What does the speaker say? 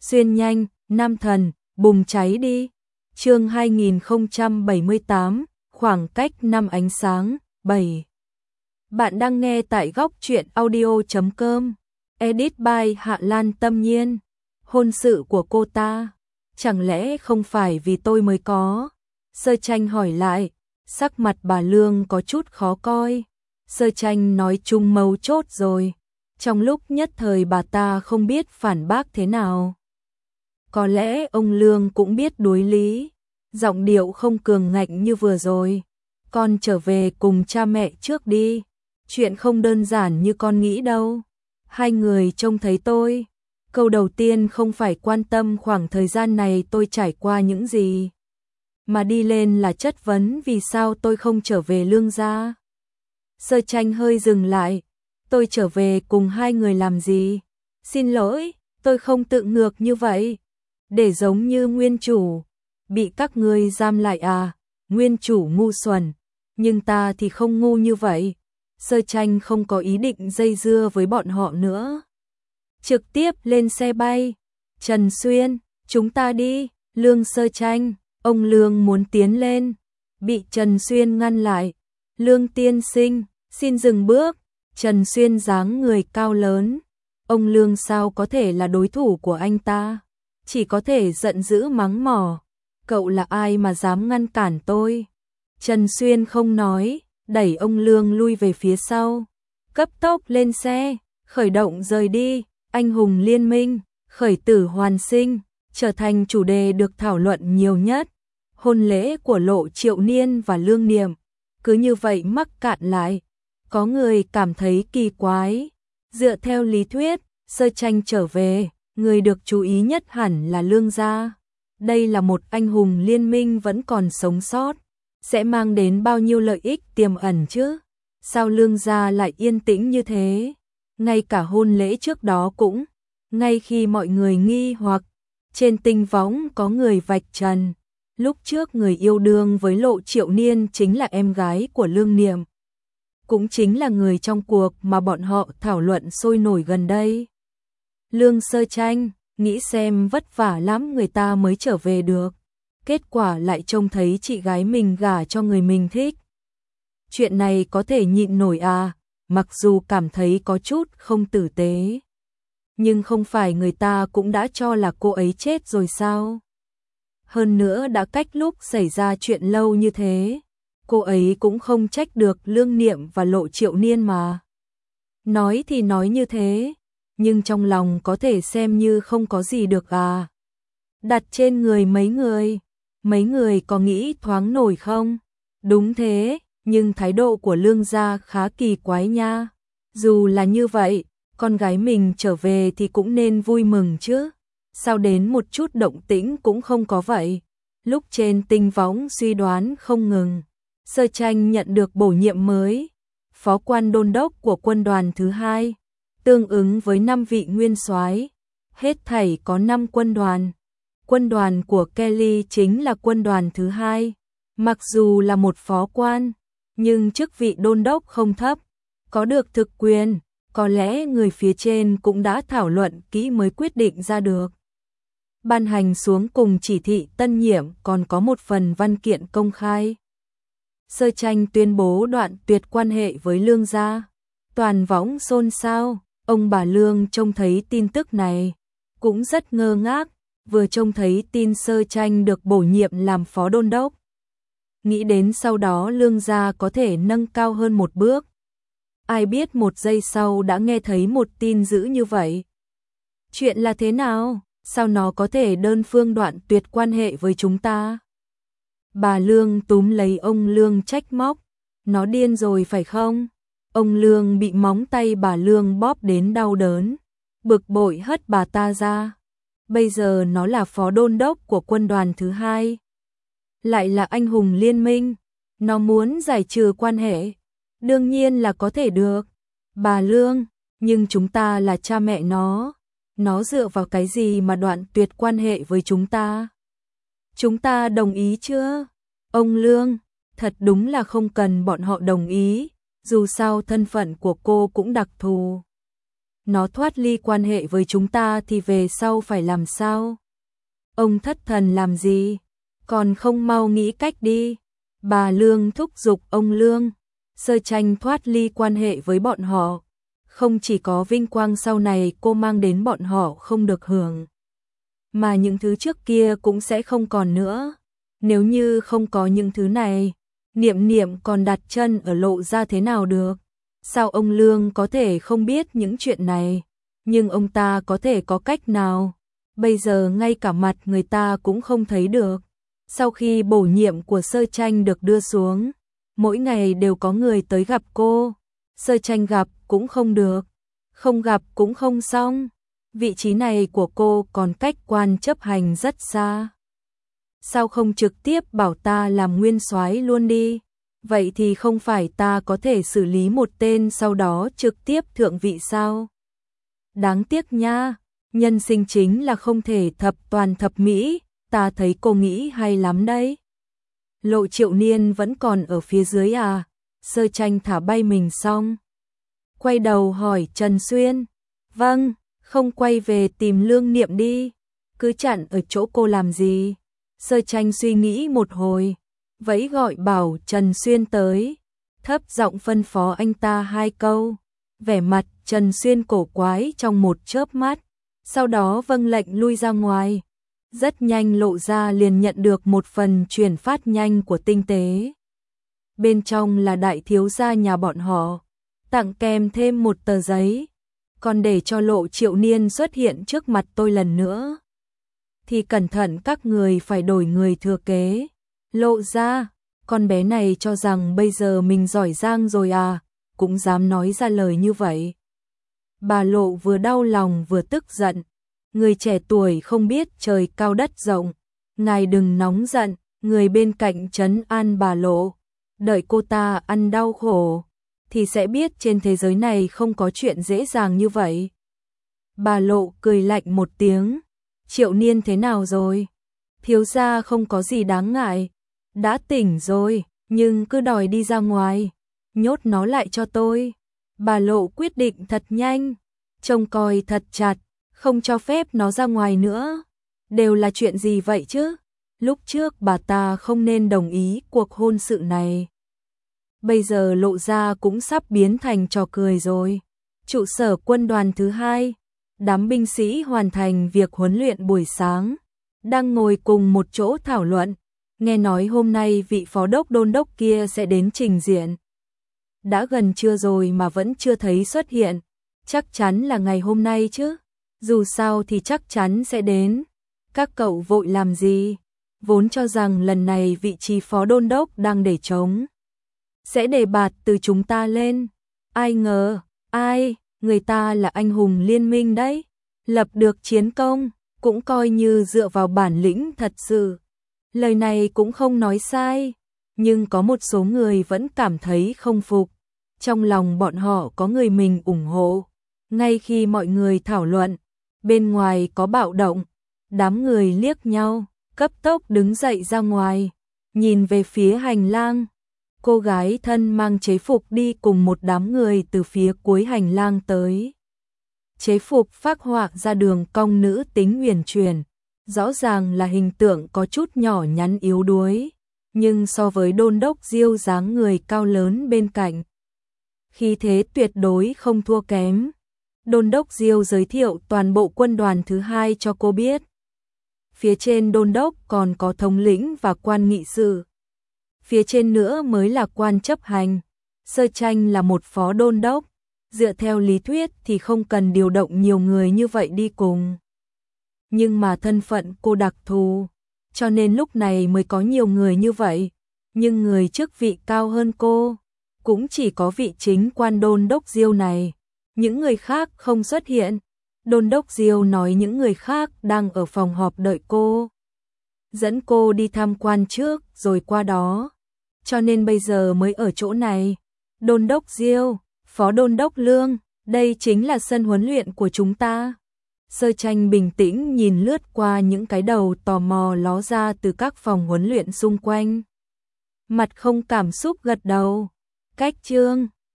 xuyên nhanh, nam thần, bùng cháy đi. Chương 2078, khoảng cách năm ánh sáng, 7. Bạn đang nghe tại góc truyện audio.com. Edit by Hạ Lan Tâm Nhiên. Hôn sự của cô ta, chẳng lẽ không phải vì tôi mới có? Sơ Tranh hỏi lại, sắc mặt bà Lương có chút khó coi. Sơ Tranh nói chung mấu chốt rồi. Trong lúc nhất thời bà ta không biết phản bác thế nào. Có lẽ ông Lương cũng biết đối lý, giọng điệu không cường ngạnh như vừa rồi. Con trở về cùng cha mẹ trước đi, chuyện không đơn giản như con nghĩ đâu. Hai người trông thấy tôi. Câu đầu tiên không phải quan tâm khoảng thời gian này tôi trải qua những gì, mà đi lên là chất vấn vì sao tôi không trở về Lương gia. Sơ Tranh hơi dừng lại. Tôi trở về cùng hai người làm gì? Xin lỗi, tôi không tự ngược như vậy. Để giống như nguyên chủ, bị các ngươi giam lại à? Nguyên chủ ngu xuẩn, nhưng ta thì không ngu như vậy. Sơ Tranh không có ý định dây dưa với bọn họ nữa. Trực tiếp lên xe bay. Trần Xuyên, chúng ta đi. Lương Sơ Tranh, ông Lương muốn tiến lên, bị Trần Xuyên ngăn lại. Lương tiên sinh, xin dừng bước. Trần Xuyên dáng người cao lớn, ông Lương sao có thể là đối thủ của anh ta, chỉ có thể giận dữ mắng mỏ. Cậu là ai mà dám ngăn cản tôi? Trần Xuyên không nói, đẩy ông Lương lui về phía sau, cấp tốc lên xe, khởi động rời đi. Anh hùng liên minh, khởi tử hoàn sinh, trở thành chủ đề được thảo luận nhiều nhất. Hôn lễ của Lộ Triệu Niên và Lương Niệm cứ như vậy mắc cạn lại. Có người cảm thấy kỳ quái. Dựa theo lý thuyết, Sơ Tranh trở về, người được chú ý nhất hẳn là Lương gia. Đây là một anh hùng liên minh vẫn còn sống sót, sẽ mang đến bao nhiêu lợi ích tiềm ẩn chứ? Sao Lương gia lại yên tĩnh như thế? Ngay cả hôn lễ trước đó cũng, ngay khi mọi người nghi hoặc, trên tinh võng có người vạch trần. Lúc trước người yêu đương với Lộ Triệu Niên chính là em gái của Lương Niệm, cũng chính là người trong cuộc mà bọn họ thảo luận sôi nổi gần đây. Lương Sơ Tranh, nghĩ xem vất vả lắm người ta mới trở về được, kết quả lại trông thấy chị gái mình gả cho người mình thích. Chuyện này có thể nhịn nổi à? Mặc dù cảm thấy có chút không tử tế, nhưng không phải người ta cũng đã cho là cô ấy chết rồi sao? Hơn nữa đã cách lúc xảy ra chuyện lâu như thế, cô ấy cũng không trách được Lương Niệm và Lộ Triệu Niên mà. Nói thì nói như thế, nhưng trong lòng có thể xem như không có gì được à? Đặt trên người mấy người có nghĩ thoáng nổi không? Đúng thế, nhưng thái độ của Lương gia khá kỳ quái nha. Dù là như vậy, con gái mình trở về thì cũng nên vui mừng chứ. Sao đến một chút động tĩnh cũng không có vậy? Lúc trên tinh võng suy đoán không ngừng, Sơ Tranh nhận được bổ nhiệm mới, phó quan đôn đốc của quân đoàn thứ 2, tương ứng với 5 vị nguyên soái. Hết thảy có 5 quân đoàn. Quân đoàn của Kelly chính là quân đoàn thứ 2. Mặc dù là một phó quan, nhưng chức vị đôn đốc không thấp, có được thực quyền, có lẽ người phía trên cũng đã thảo luận kỹ mới quyết định ra được. Ban hành xuống cùng chỉ thị tân nhiệm còn có một phần văn kiện công khai. Sơ Tranh tuyên bố đoạn tuyệt quan hệ với Lương gia. Toàn võng xôn xao, ông bà Lương trông thấy tin tức này, cũng rất ngơ ngác, vừa trông thấy tin Sơ Tranh được bổ nhiệm làm phó đôn đốc. Nghĩ đến sau đó Lương gia có thể nâng cao hơn một bước. Ai biết một giây sau đã nghe thấy một tin dữ như vậy. Chuyện là thế nào? Sao nó có thể đơn phương đoạn tuyệt quan hệ với chúng ta? Bà Lương túm lấy ông Lương trách móc. Nó điên rồi phải không? Ông Lương bị móng tay bà Lương bóp đến đau đớn, bực bội hất bà ta ra. Bây giờ nó là phó đôn đốc của quân đoàn thứ 2, lại là anh hùng liên minh, nó muốn giải trừ quan hệ, đương nhiên là có thể được. Bà Lương, nhưng chúng ta là cha mẹ nó dựa vào cái gì mà đoạn tuyệt quan hệ với chúng ta? Chúng ta đồng ý chưa? Ông Lương, thật đúng là không cần bọn họ đồng ý, dù sao thân phận của cô cũng đặc thù. nó thoát ly quan hệ với chúng ta thì về sau phải làm sao? Ông thất thần làm gì? Còn không mau nghĩ cách đi. Bà Lương thúc giục ông Lương. Sơ Tranh thoát ly quan hệ với bọn họ. Không chỉ có vinh quang sau này cô mang đến bọn họ không được hưởng, mà những thứ trước kia cũng sẽ không còn nữa. Nếu như không có những thứ này, Niệm Niệm còn đặt chân ở Lộ Gia thế nào được? Sao ông Lương có thể không biết những chuyện này? Nhưng ông ta có thể có cách nào? Bây giờ ngay cả mặt người ta cũng không thấy được. Sau khi bổ nhiệm của Sơ Tranh được đưa xuống, mỗi ngày đều có người tới gặp cô. Sơ Tranh gặp cũng không được, không gặp cũng không xong. Vị trí này của cô còn cách quan chấp hành rất xa. Sao không trực tiếp bảo ta làm nguyên soái luôn đi? Vậy thì không phải ta có thể xử lý một tên sau đó trực tiếp thượng vị sao? Đáng tiếc nha, nhân sinh chính là không thể thập toàn thập mỹ, ta thấy cô nghĩ hay lắm đấy. Lộ Triệu Niên vẫn còn ở phía dưới à? Sơ Tranh thả bay mình xong, quay đầu hỏi Trần Xuyên. Vâng, không quay về tìm Lương Niệm đi, cứ chặn ở chỗ cô làm gì? Sơ Tranh suy nghĩ một hồi, vẫy gọi bảo Trần Xuyên tới, thấp giọng phân phó anh ta 2 câu. Vẻ mặt Trần Xuyên cổ quái trong một chớp mắt, sau đó vâng lệnh lui ra ngoài. Rất nhanh Lộ Gia liền nhận được một phần chuyển phát nhanh của Tinh Tế. Bên trong là đại thiếu gia nhà bọn họ, tặng kèm thêm một tờ giấy, còn để cho Lộ Triệu Niên xuất hiện trước mặt tôi lần nữa thì cẩn thận các người phải đổi người thừa kế. Lộ Gia, con bé này cho rằng bây giờ mình giỏi giang rồi à, cũng dám nói ra lời như vậy. Bà Lộ vừa đau lòng vừa tức giận. Người trẻ tuổi không biết trời cao đất rộng, ngài đừng nóng giận. Người bên cạnh trấn an bà Lộ, đợi cô ta ăn đau khổ thì sẽ biết trên thế giới này không có chuyện dễ dàng như vậy. Bà Lộ cười lạnh một tiếng. Triệu Niên thế nào rồi? Thiếu gia không có gì đáng ngại, đã tỉnh rồi, nhưng cứ đòi đi ra ngoài, nhốt nó lại cho tôi. Bà Lộ quyết định thật nhanh, trông coi thật chặt, không cho phép nó ra ngoài nữa. Đều là chuyện gì vậy chứ? Lúc trước bà ta không nên đồng ý cuộc hôn sự này. Bây giờ Lộ Gia cũng sắp biến thành trò cười rồi. Trụ sở quân đoàn thứ 2, đám binh sĩ hoàn thành việc huấn luyện buổi sáng, đang ngồi cùng một chỗ thảo luận. Nghe nói hôm nay vị phó đốc đôn đốc kia sẽ đến trình diện. Đã gần trưa rồi mà vẫn chưa thấy xuất hiện. Chắc chắn là ngày hôm nay chứ. Dù sao thì chắc chắn sẽ đến. Các cậu vội làm gì? Vốn cho rằng lần này vị trí phó đôn đốc đang để trống, sẽ đề bạt từ chúng ta lên. Ai ngờ, người ta là anh hùng liên minh đấy. Lập được chiến công, cũng coi như dựa vào bản lĩnh thật sự. Lời này cũng không nói sai, nhưng có một số người vẫn cảm thấy không phục. Trong lòng bọn họ có người mình ủng hộ. Ngay khi mọi người thảo luận, bên ngoài có bạo động, đám người liếc nhau, cấp tốc đứng dậy ra ngoài, nhìn về phía hành lang. Cô gái thân mang chế phục đi cùng một đám người từ phía cuối hành lang tới. Chế phục phác họa ra đường cong nữ tính huyền chuyển, rõ ràng là hình tượng có chút nhỏ nhắn yếu đuối, nhưng so với đôn đốc Diêu dáng người cao lớn bên cạnh, khí thế tuyệt đối không thua kém. Đôn đốc Diêu giới thiệu toàn bộ quân đoàn thứ 2 cho cô biết. Phía trên đôn đốc còn có thống lĩnh và quan nghị sự. Phía trên nữa mới là quan chấp hành. Sơ Tranh là một phó đôn đốc. Dựa theo lý thuyết thì không cần điều động nhiều người như vậy đi cùng. Nhưng mà thân phận cô đặc thù, cho nên lúc này mới có nhiều người như vậy. Nhưng người chức vị cao hơn cô, cũng chỉ có vị chính quan đôn đốc Diêu này. Những người khác không xuất hiện. Đôn đốc Diêu nói những người khác đang ở phòng họp đợi cô, dẫn cô đi tham quan trước rồi qua đó, cho nên bây giờ mới ở chỗ này. Đôn đốc Diêu, phó đôn đốc Lương, đây chính là sân huấn luyện của chúng ta. Sơ Tranh bình tĩnh nhìn lướt qua những cái đầu tò mò ló ra từ các phòng huấn luyện xung quanh. Mặt không cảm xúc gật đầu. Cách chương